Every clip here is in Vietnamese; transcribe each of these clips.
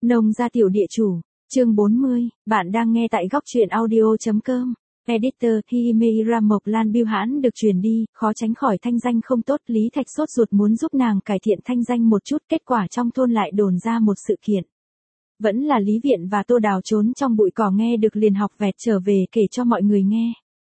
Nông gia tiểu địa chủ, chương 40, bạn đang nghe tại góc truyện audio.com. Editor, Himira Mộc Lan Bưu hãn được truyền đi, khó tránh khỏi thanh danh không tốt. Lý Thạch sốt ruột muốn giúp nàng cải thiện thanh danh một chút, kết quả trong thôn lại đồn ra một sự kiện. Vẫn là Lý Viện và Tô Đào trốn trong bụi cỏ nghe được liền học vẹt trở về kể cho mọi người nghe.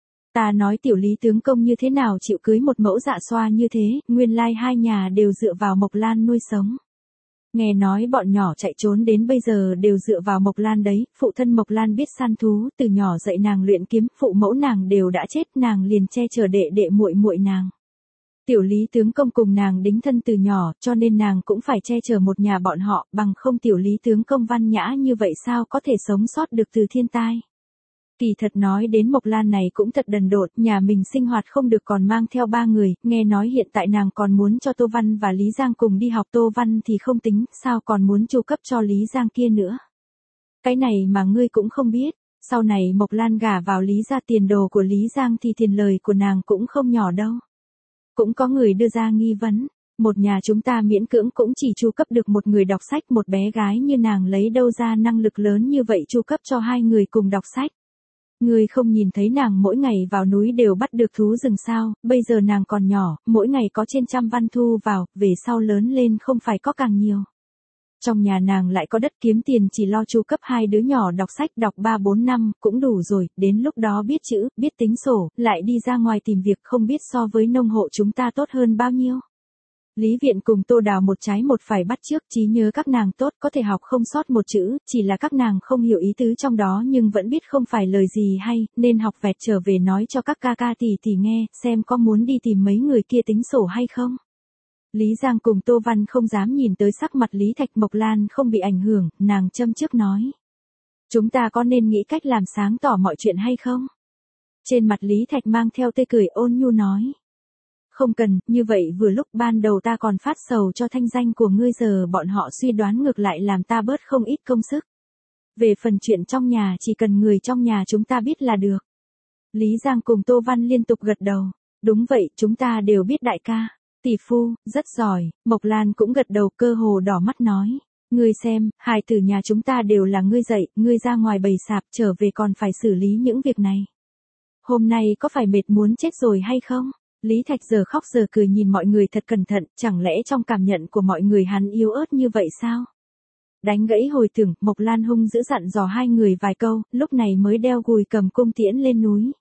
Ta nói tiểu Lý tướng công như thế nào chịu cưới một mẫu dạ xoa như thế, nguyên lai hai nhà đều dựa vào Mộc Lan nuôi sống. Nghe nói bọn nhỏ chạy trốn đến bây giờ đều dựa vào Mộc Lan đấy, phụ thân Mộc Lan biết săn thú, từ nhỏ dạy nàng luyện kiếm, phụ mẫu nàng đều đã chết, nàng liền che chở đệ đệ muội muội nàng. Tiểu Lý tướng công cùng nàng đính thân từ nhỏ, cho nên nàng cũng phải che chở một nhà bọn họ, bằng không tiểu Lý tướng công văn nhã như vậy sao có thể sống sót được từ thiên tai. Kỳ thật nói đến Mộc Lan này cũng thật đần độn, nhà mình sinh hoạt không được còn mang theo ba người, nghe nói hiện tại nàng còn muốn cho Tô Văn và Lý Giang cùng đi học. Tô Văn thì không tính, sao còn muốn chu cấp cho Lý Giang kia nữa. Cái này mà ngươi cũng không biết, sau này Mộc Lan gả vào Lý gia, tiền đồ của Lý Giang thì tiền lời của nàng cũng không nhỏ đâu. Cũng có người đưa ra nghi vấn, một nhà chúng ta miễn cưỡng cũng chỉ chu cấp được một người đọc sách, một bé gái như nàng lấy đâu ra năng lực lớn như vậy chu cấp cho hai người cùng đọc sách. Ngươi không nhìn thấy nàng mỗi ngày vào núi đều bắt được thú rừng sao, bây giờ nàng còn nhỏ, mỗi ngày có trên 100 văn thu vào, về sau lớn lên không phải có càng nhiều. Trong nhà nàng lại có đất kiếm tiền, chỉ lo chu cấp hai đứa nhỏ đọc sách, đọc 3-4 năm, cũng đủ rồi, đến lúc đó biết chữ, biết tính sổ, lại đi ra ngoài tìm việc, không biết so với nông hộ chúng ta tốt hơn bao nhiêu. Lý Viện cùng Tô Đào một trái một phải bắt chước, trí nhớ các nàng tốt, có thể học không sót một chữ, chỉ là các nàng không hiểu ý tứ trong đó nhưng vẫn biết không phải lời gì hay, nên học vẹt trở về nói cho các ca ca tỷ tỷ nghe, xem có muốn đi tìm mấy người kia tính sổ hay không. Lý Giang cùng Tô Văn không dám nhìn tới sắc mặt Lý Thạch. Mộc Lan không bị ảnh hưởng, nàng châm chước nói. Chúng ta có nên nghĩ cách làm sáng tỏ mọi chuyện hay không? Trên mặt Lý Thạch mang theo tươi cười ôn nhu nói. Không cần, như vậy vừa lúc ban đầu ta còn phát sầu cho thanh danh của ngươi, giờ bọn họ suy đoán ngược lại làm ta bớt không ít công sức. Về phần chuyện trong nhà chỉ cần người trong nhà chúng ta biết là được. Lý Giang cùng Tô Văn liên tục gật đầu. Đúng vậy, chúng ta đều biết đại ca. Tỷ phu, rất giỏi. Mộc Lan cũng gật đầu, cơ hồ đỏ mắt nói. Ngươi xem, hài tử nhà chúng ta đều là ngươi dạy, ngươi ra ngoài bày sạp trở về còn phải xử lý những việc này. Hôm nay có phải mệt muốn chết rồi hay không? Lý Thạch giờ khóc giờ cười nhìn mọi người thật cẩn thận, chẳng lẽ trong cảm nhận của mọi người hắn yếu ớt như vậy sao? Đánh gãy hồi tưởng, Mộc Lan hung dữ dặn dò hai người vài câu, lúc này mới đeo gùi cầm cung tiễn lên núi.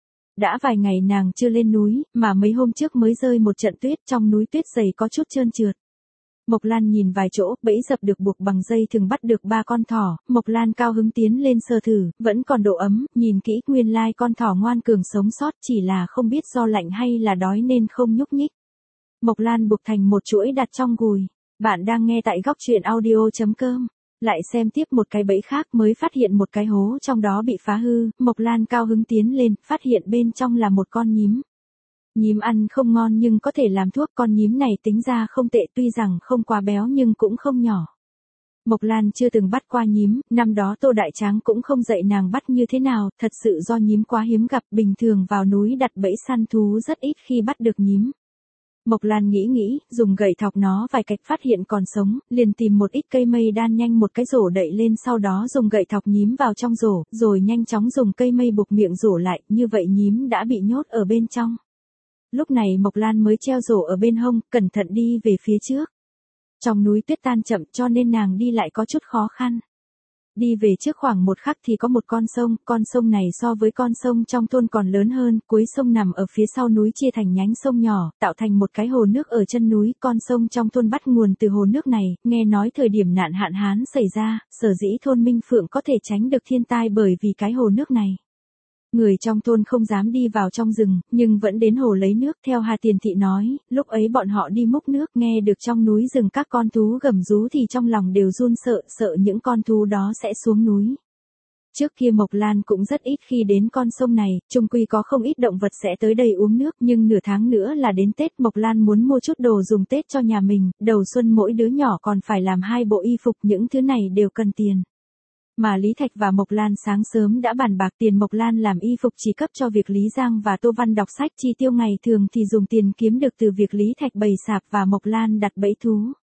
Đã vài ngày nàng chưa lên núi, mà mấy hôm trước mới rơi một trận tuyết, trong núi tuyết dày có chút trơn trượt. Mộc Lan nhìn vài chỗ, bẫy dập được buộc bằng dây thừng bắt được 3 con thỏ, Mộc Lan cao hứng tiến lên sờ thử, vẫn còn độ ấm, nhìn kỹ nguyên lai con thỏ ngoan cường sống sót, chỉ là không biết do lạnh hay là đói nên không nhúc nhích. Mộc Lan buộc thành một chuỗi đặt trong gùi. Bạn đang nghe tại góc truyện audio.com. Lại xem tiếp một cái bẫy khác, mới phát hiện một cái hố trong đó bị phá hư, Mộc Lan cao hứng tiến lên, phát hiện bên trong là một con nhím. Nhím ăn không ngon nhưng có thể làm thuốc, con nhím này tính ra không tệ, tuy rằng không quá béo nhưng cũng không nhỏ. Mộc Lan chưa từng bắt qua nhím, năm đó Tô Đại Tráng cũng không dạy nàng bắt như thế nào, thật sự do nhím quá hiếm gặp, bình thường vào núi đặt bẫy săn thú rất ít khi bắt được nhím. Mộc Lan nghĩ, dùng gậy thọc nó vài cách phát hiện còn sống, liền tìm một ít cây mây đan nhanh một cái rổ đậy lên, sau đó dùng gậy thọc nhím vào trong rổ, rồi nhanh chóng dùng cây mây buộc miệng rổ lại, như vậy nhím đã bị nhốt ở bên trong. Lúc này Mộc Lan mới treo rổ ở bên hông, cẩn thận đi về phía trước. Trong núi tuyết tan chậm cho nên nàng đi lại có chút khó khăn. Đi về trước khoảng một khắc thì có một con sông này so với con sông trong thôn còn lớn hơn, cuối sông nằm ở phía sau núi chia thành nhánh sông nhỏ, tạo thành một cái hồ nước ở chân núi, con sông trong thôn bắt nguồn từ hồ nước này, nghe nói thời điểm nạn hạn hán xảy ra, sở dĩ thôn Minh Phượng có thể tránh được thiên tai bởi vì cái hồ nước này. Người trong thôn không dám đi vào trong rừng, nhưng vẫn đến hồ lấy nước, theo Hà Tiền Thị nói, lúc ấy bọn họ đi múc nước, nghe được trong núi rừng các con thú gầm rú thì trong lòng đều run sợ những con thú đó sẽ xuống núi. Trước kia Mộc Lan cũng rất ít khi đến con sông này, chung quy có không ít động vật sẽ tới đây uống nước, nhưng nửa tháng nữa là đến Tết, Mộc Lan muốn mua chút đồ dùng Tết cho nhà mình, đầu xuân mỗi đứa nhỏ còn phải làm 2 bộ y phục, những thứ này đều cần tiền. Mà Lý Thạch và Mộc Lan sáng sớm đã bàn bạc, tiền Mộc Lan làm y phục chỉ cấp cho việc Lý Giang và Tô Văn đọc sách, chi tiêu ngày thường thì dùng tiền kiếm được từ việc Lý Thạch bày sạp và Mộc Lan đặt bẫy thú.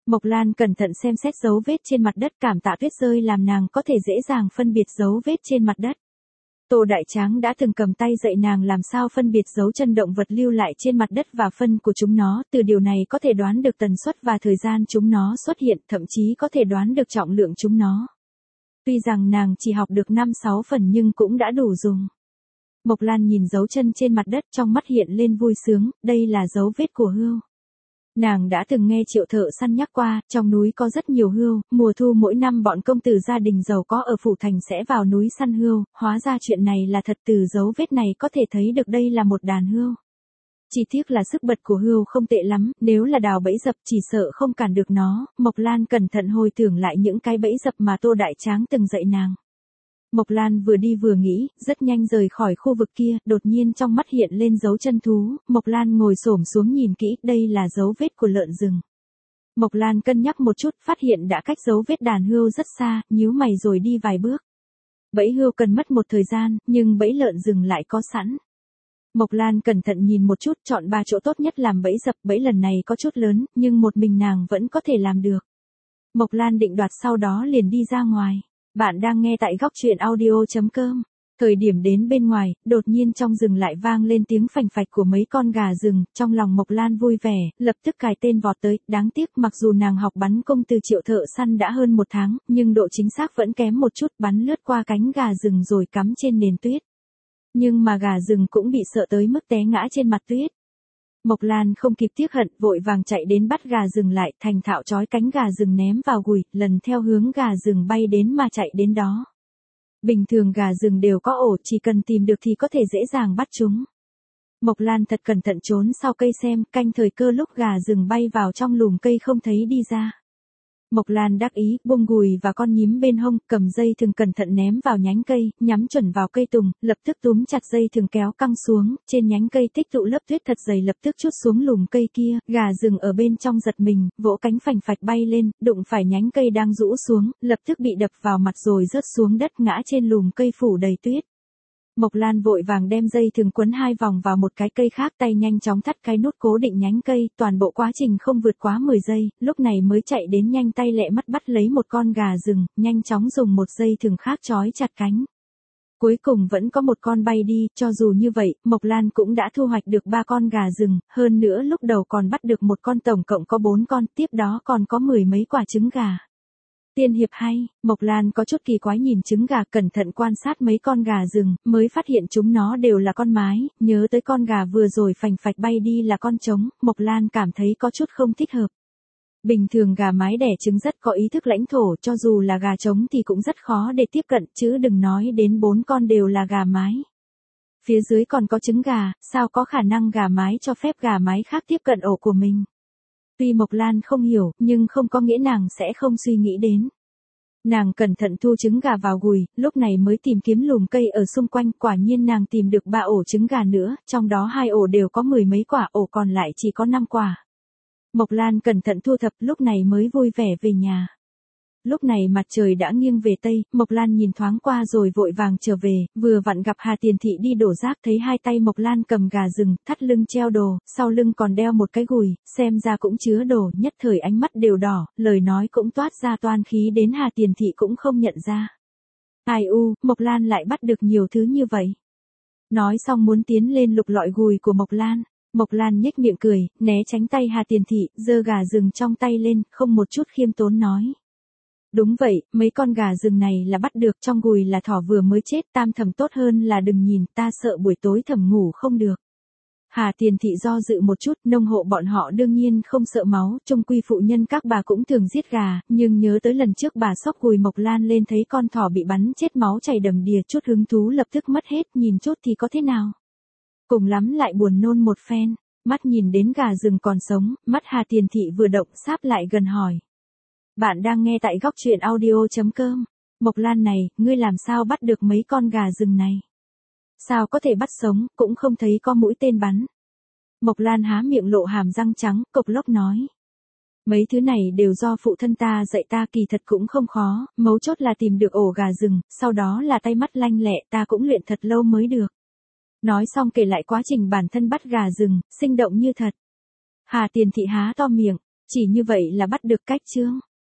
Mộc Lan cẩn thận xem xét dấu vết trên mặt đất, cảm tạ tuyết rơi làm nàng có thể dễ dàng phân biệt dấu vết trên mặt đất. Tô Đại Tráng đã từng cầm tay dạy nàng làm sao phân biệt dấu chân động vật lưu lại trên mặt đất và phân của chúng nó, từ điều này có thể đoán được tần suất và thời gian chúng nó xuất hiện, thậm chí có thể đoán được trọng lượng chúng nó. Tuy rằng nàng chỉ học được 5-6 phần nhưng cũng đã đủ dùng. Mộc Lan nhìn dấu chân trên mặt đất, trong mắt hiện lên vui sướng, đây là dấu vết của hươu. Nàng đã từng nghe Triệu thợ săn nhắc qua, trong núi có rất nhiều hươu, mùa thu mỗi năm bọn công tử gia đình giàu có ở phủ thành sẽ vào núi săn hươu, hóa ra chuyện này là thật, từ dấu vết này có thể thấy được đây là một đàn hươu. Chỉ tiếc là sức bật của hươu không tệ lắm, nếu là đào bẫy dập chỉ sợ không cản được nó. Mộc Lan cẩn thận hồi tưởng lại những cái bẫy dập mà Tô Đại Tráng từng dạy nàng. Mộc Lan vừa đi vừa nghĩ, rất nhanh rời khỏi khu vực kia, đột nhiên trong mắt hiện lên dấu chân thú, Mộc Lan ngồi xổm xuống nhìn kỹ, đây là dấu vết của lợn rừng. Mộc Lan cân nhắc một chút, phát hiện đã cách dấu vết đàn hươu rất xa, nhíu mày rồi đi vài bước. Bẫy hươu cần mất một thời gian, nhưng bẫy lợn rừng lại có sẵn. Mộc Lan cẩn thận nhìn một chút, chọn 3 chỗ tốt nhất làm bẫy dập, bẫy lần này có chút lớn, nhưng một mình nàng vẫn có thể làm được. Mộc Lan định đoạt sau đó liền đi ra ngoài. Bạn đang nghe tại góc truyện audio.com. Thời điểm đến bên ngoài, đột nhiên trong rừng lại vang lên tiếng phành phạch của mấy con gà rừng, trong lòng Mộc Lan vui vẻ, lập tức cài tên vọt tới, đáng tiếc mặc dù nàng học bắn cung từ Triệu thợ săn đã hơn 1 tháng, nhưng độ chính xác vẫn kém một chút, bắn lướt qua cánh gà rừng rồi cắm trên nền tuyết. Nhưng mà gà rừng cũng bị sợ tới mức té ngã trên mặt tuyết. Mộc Lan không kịp tiếc hận, vội vàng chạy đến bắt gà rừng lại, thành thạo trói cánh gà rừng ném vào gùi, lần theo hướng gà rừng bay đến mà chạy đến đó. Bình thường gà rừng đều có ổ, chỉ cần tìm được thì có thể dễ dàng bắt chúng. Mộc Lan thật cẩn thận trốn sau cây xem, canh thời cơ lúc gà rừng bay vào trong lùm cây không thấy đi ra. Mộc Lan đắc ý, buông gùi và con nhím bên hông, cầm dây thừng cẩn thận ném vào nhánh cây, nhắm chuẩn vào cây tùng, lập tức túm chặt dây thừng kéo căng xuống, trên nhánh cây tích tụ lớp tuyết thật dày lập tức trút xuống lùm cây kia, gà rừng ở bên trong giật mình, vỗ cánh phành phạch bay lên, đụng phải nhánh cây đang rũ xuống, lập tức bị đập vào mặt rồi rớt xuống đất ngã trên lùm cây phủ đầy tuyết. Mộc Lan vội vàng đem dây thừng quấn 2 vòng vào một cái cây khác, tay nhanh chóng thắt cái nút cố định nhánh cây, toàn bộ quá trình không vượt quá 10 giây, lúc này mới chạy đến nhanh tay lẹ mắt bắt lấy một con gà rừng, nhanh chóng dùng một dây thừng khác trói chặt cánh. Cuối cùng vẫn có một con bay đi, cho dù như vậy, Mộc Lan cũng đã thu hoạch được 3 con gà rừng, hơn nữa lúc đầu còn bắt được một con, tổng cộng có 4 con, tiếp đó còn có 10 mấy quả trứng gà. Tiên hiệp hay, Mộc Lan có chút kỳ quái nhìn trứng gà, cẩn thận quan sát mấy con gà rừng, mới phát hiện chúng nó đều là con mái, nhớ tới con gà vừa rồi phành phạch bay đi là con trống, Mộc Lan cảm thấy có chút không thích hợp. Bình thường gà mái đẻ trứng rất có ý thức lãnh thổ, cho dù là gà trống thì cũng rất khó để tiếp cận, chứ đừng nói đến 4 con đều là gà mái. Phía dưới còn có trứng gà, sao có khả năng gà mái cho phép gà mái khác tiếp cận ổ của mình? Tuy Mộc Lan không hiểu, nhưng không có nghĩa nàng sẽ không suy nghĩ đến. Nàng cẩn thận thu trứng gà vào gùi, lúc này mới tìm kiếm lùm cây ở xung quanh, quả nhiên nàng tìm được 3 ổ trứng gà nữa, trong đó 2 ổ đều có 10 mấy quả, ổ còn lại chỉ có 5 quả. Mộc Lan cẩn thận thu thập, lúc này mới vui vẻ về nhà. Lúc này mặt trời đã nghiêng về Tây, Mộc Lan nhìn thoáng qua rồi vội vàng trở về, vừa vặn gặp Hà Tiền Thị đi đổ rác, thấy 2 tay Mộc Lan cầm gà rừng, thắt lưng treo đồ, sau lưng còn đeo một cái gùi, xem ra cũng chứa đồ, nhất thời ánh mắt đều đỏ, lời nói cũng toát ra toan khí đến Hà Tiền Thị cũng không nhận ra. Ai u, Mộc Lan lại bắt được nhiều thứ như vậy. Nói xong muốn tiến lên lục lọi gùi của Mộc Lan. Mộc Lan nhếch miệng cười, né tránh tay Hà Tiền Thị, giơ gà rừng trong tay lên, không một chút khiêm tốn nói. Đúng vậy, mấy con gà rừng này là bắt được, trong gùi là thỏ vừa mới chết, Tam Thẩm tốt hơn là đừng nhìn, ta sợ buổi tối Thẩm ngủ không được. Hà Tiền Thị do dự một chút, nông hộ bọn họ đương nhiên không sợ máu, chung quy phụ nhân các bà cũng thường giết gà, nhưng nhớ tới lần trước bà xốc gùi Mộc Lan lên thấy con thỏ bị bắn chết máu chảy đầm đìa, chút hứng thú lập tức mất hết, nhìn chút thì có thế nào. Cùng lắm lại buồn nôn một phen, mắt nhìn đến gà rừng còn sống, mắt Hà Tiền Thị vừa động, sáp lại gần hỏi. Bạn đang nghe tại góc truyện audio.com. Mộc Lan này, ngươi làm sao bắt được mấy con gà rừng này? Sao có thể bắt sống, cũng không thấy có mũi tên bắn. Mộc Lan há miệng lộ hàm răng trắng, cộc lốc nói. Mấy thứ này đều do phụ thân ta dạy ta, kỳ thật cũng không khó, mấu chốt là tìm được ổ gà rừng, sau đó là tay mắt lanh lẹ, ta cũng luyện thật lâu mới được. Nói xong kể lại quá trình bản thân bắt gà rừng, sinh động như thật. Hà Tiền Thị há to miệng, Chỉ như vậy là bắt được cách chương.